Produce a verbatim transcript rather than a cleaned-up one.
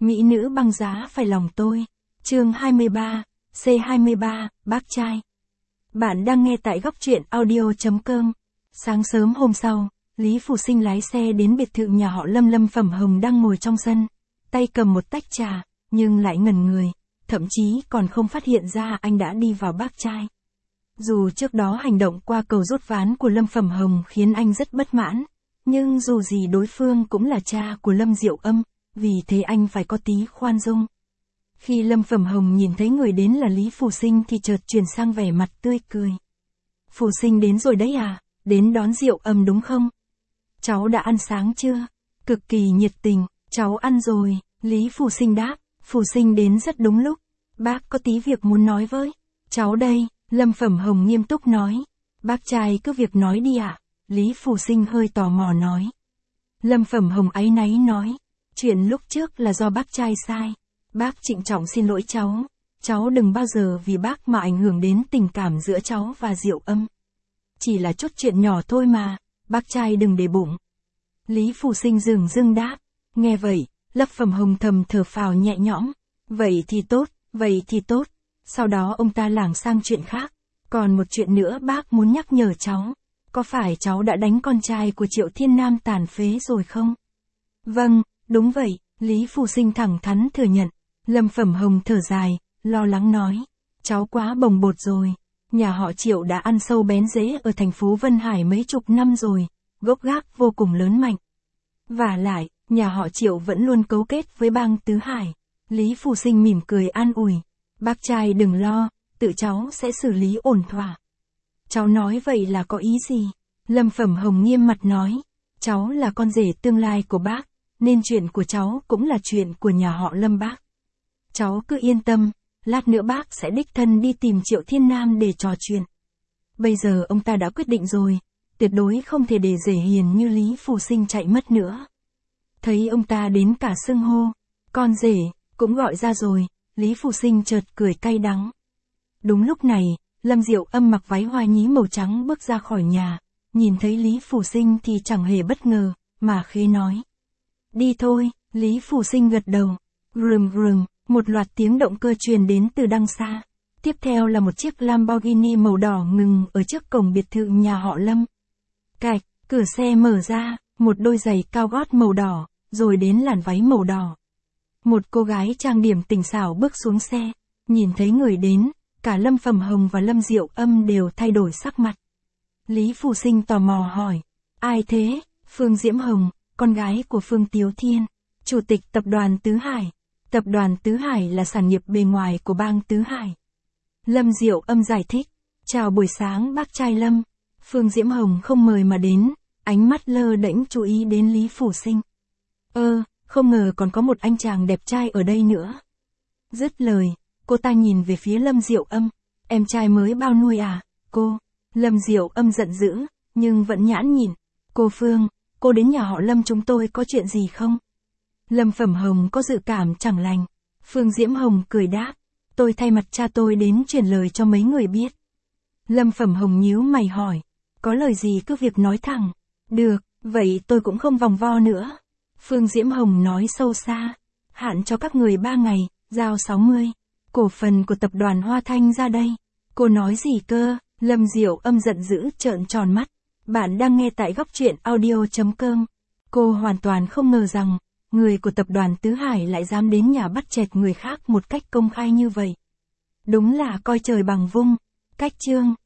Mỹ nữ băng giá phải lòng tôi. Chương hai mươi ba, C hai mươi ba, bác trai. Bạn đang nghe tại góc truyện audio.com. Sáng sớm hôm sau, Lý Phù Sinh lái xe đến biệt thự nhà họ Lâm. Lâm Phẩm Hồng đang ngồi trong sân, tay cầm một tách trà, nhưng lại ngẩn người, thậm chí còn không phát hiện ra anh đã đi vào bác trai. Dù trước đó hành động qua cầu rút ván của Lâm Phẩm Hồng khiến anh rất bất mãn, nhưng dù gì đối phương cũng là cha của Lâm Diệu Âm, vì thế anh phải có tí khoan dung. Khi Lâm Phẩm Hồng nhìn thấy người đến là Lý Phù Sinh thì chợt chuyển sang vẻ mặt tươi cười. Phù Sinh đến rồi đấy à, đến đón Diệu Âm đúng không? Cháu đã ăn sáng chưa? Cực kỳ nhiệt tình, cháu ăn rồi, Lý Phù Sinh đáp. Phù Sinh đến rất đúng lúc, bác có tí việc muốn nói với cháu đây, Lâm Phẩm Hồng nghiêm túc nói. Bác trai cứ việc nói đi ạ, à? Lý Phù Sinh hơi tò mò nói. Lâm Phẩm Hồng áy náy nói, chuyện lúc trước là do bác trai sai, bác trịnh trọng xin lỗi cháu, cháu đừng bao giờ vì bác mà ảnh hưởng đến tình cảm giữa cháu và Diệu Âm. Chỉ là chút chuyện nhỏ thôi mà, bác trai đừng để bụng. Lý Phù Sinh dửng dưng đáp, nghe vậy, Lâm Phẩm Hồng thầm thở phào nhẹ nhõm, vậy thì tốt, vậy thì tốt. Sau đó ông ta lảng sang chuyện khác, còn một chuyện nữa bác muốn nhắc nhở cháu, có phải cháu đã đánh con trai của Triệu Thiên Nam tàn phế rồi không? Vâng, đúng vậy, Lý Phù Sinh thẳng thắn thừa nhận. Lâm Phẩm Hồng thở dài, lo lắng nói, cháu quá bồng bột rồi, nhà họ Triệu đã ăn sâu bén rễ ở thành phố Vân Hải mấy chục năm rồi, gốc gác vô cùng lớn mạnh. Vả lại, nhà họ Triệu vẫn luôn cấu kết với bang Tứ Hải. Lý Phù Sinh mỉm cười an ủi, bác trai đừng lo, tự cháu sẽ xử lý ổn thỏa. Cháu nói vậy là có ý gì? Lâm Phẩm Hồng nghiêm mặt nói, cháu là con rể tương lai của bác, nên chuyện của cháu cũng là chuyện của nhà họ Lâm bác. Cháu cứ yên tâm, lát nữa bác sẽ đích thân đi tìm Triệu Thiên Nam để trò chuyện. Bây giờ ông ta đã quyết định rồi, tuyệt đối không thể để rể hiền như Lý Phù Sinh chạy mất nữa. Thấy ông ta đến cả xưng hô, con rể, cũng gọi ra rồi, Lý Phù Sinh chợt cười cay đắng. Đúng lúc này, Lâm Diệu Âm mặc váy hoa nhí màu trắng bước ra khỏi nhà, nhìn thấy Lý Phù Sinh thì chẳng hề bất ngờ, mà khẽ nói. Đi thôi, Lý Phù Sinh gật đầu. Rùm rùm, một loạt tiếng động cơ truyền đến từ đằng xa. Tiếp theo là một chiếc Lamborghini màu đỏ ngừng ở trước cổng biệt thự nhà họ Lâm. Cạch, cửa xe mở ra, một đôi giày cao gót màu đỏ, rồi đến làn váy màu đỏ. Một cô gái trang điểm tỉnh xảo bước xuống xe, nhìn thấy người đến, cả Lâm Phẩm Hồng và Lâm Diệu Âm đều thay đổi sắc mặt. Lý Phù Sinh tò mò hỏi, ai thế? Phương Diễm Hồng, con gái của Phương Tiếu Thiên, chủ tịch tập đoàn Tứ Hải. Tập đoàn Tứ Hải là sản nghiệp bề ngoài của bang Tứ Hải. Lâm Diệu Âm giải thích, chào buổi sáng bác trai Lâm. Phương Diễm Hồng không mời mà đến, ánh mắt lơ đễnh chú ý đến Lý Phù Sinh. Ơ, không ngờ còn có một anh chàng đẹp trai ở đây nữa. Dứt lời, cô ta nhìn về phía Lâm Diệu Âm, em trai mới bao nuôi à, cô? Lâm Diệu Âm giận dữ, nhưng vẫn nhãn nhìn. Cô Phương, cô đến nhà họ Lâm chúng tôi có chuyện gì không? Lâm Phẩm Hồng có dự cảm chẳng lành. Phương Diễm Hồng cười đáp, tôi thay mặt cha tôi đến truyền lời cho mấy người biết. Lâm Phẩm Hồng nhíu mày hỏi, có lời gì cứ việc nói thẳng. Được, vậy tôi cũng không vòng vo nữa. Phương Diễm Hồng nói sâu xa, hạn cho các người ba ngày, giao sáu mươi cổ phần của tập đoàn Hoa Thanh ra đây. Cô nói gì cơ? Lâm Diệu Âm giận dữ trợn tròn mắt. Bạn đang nghe tại góc truyện audio.com. Cô hoàn toàn không ngờ rằng, người của tập đoàn Tứ Hải lại dám đến nhà bắt chẹt người khác một cách công khai như vậy. Đúng là coi trời bằng vung. Cách chương.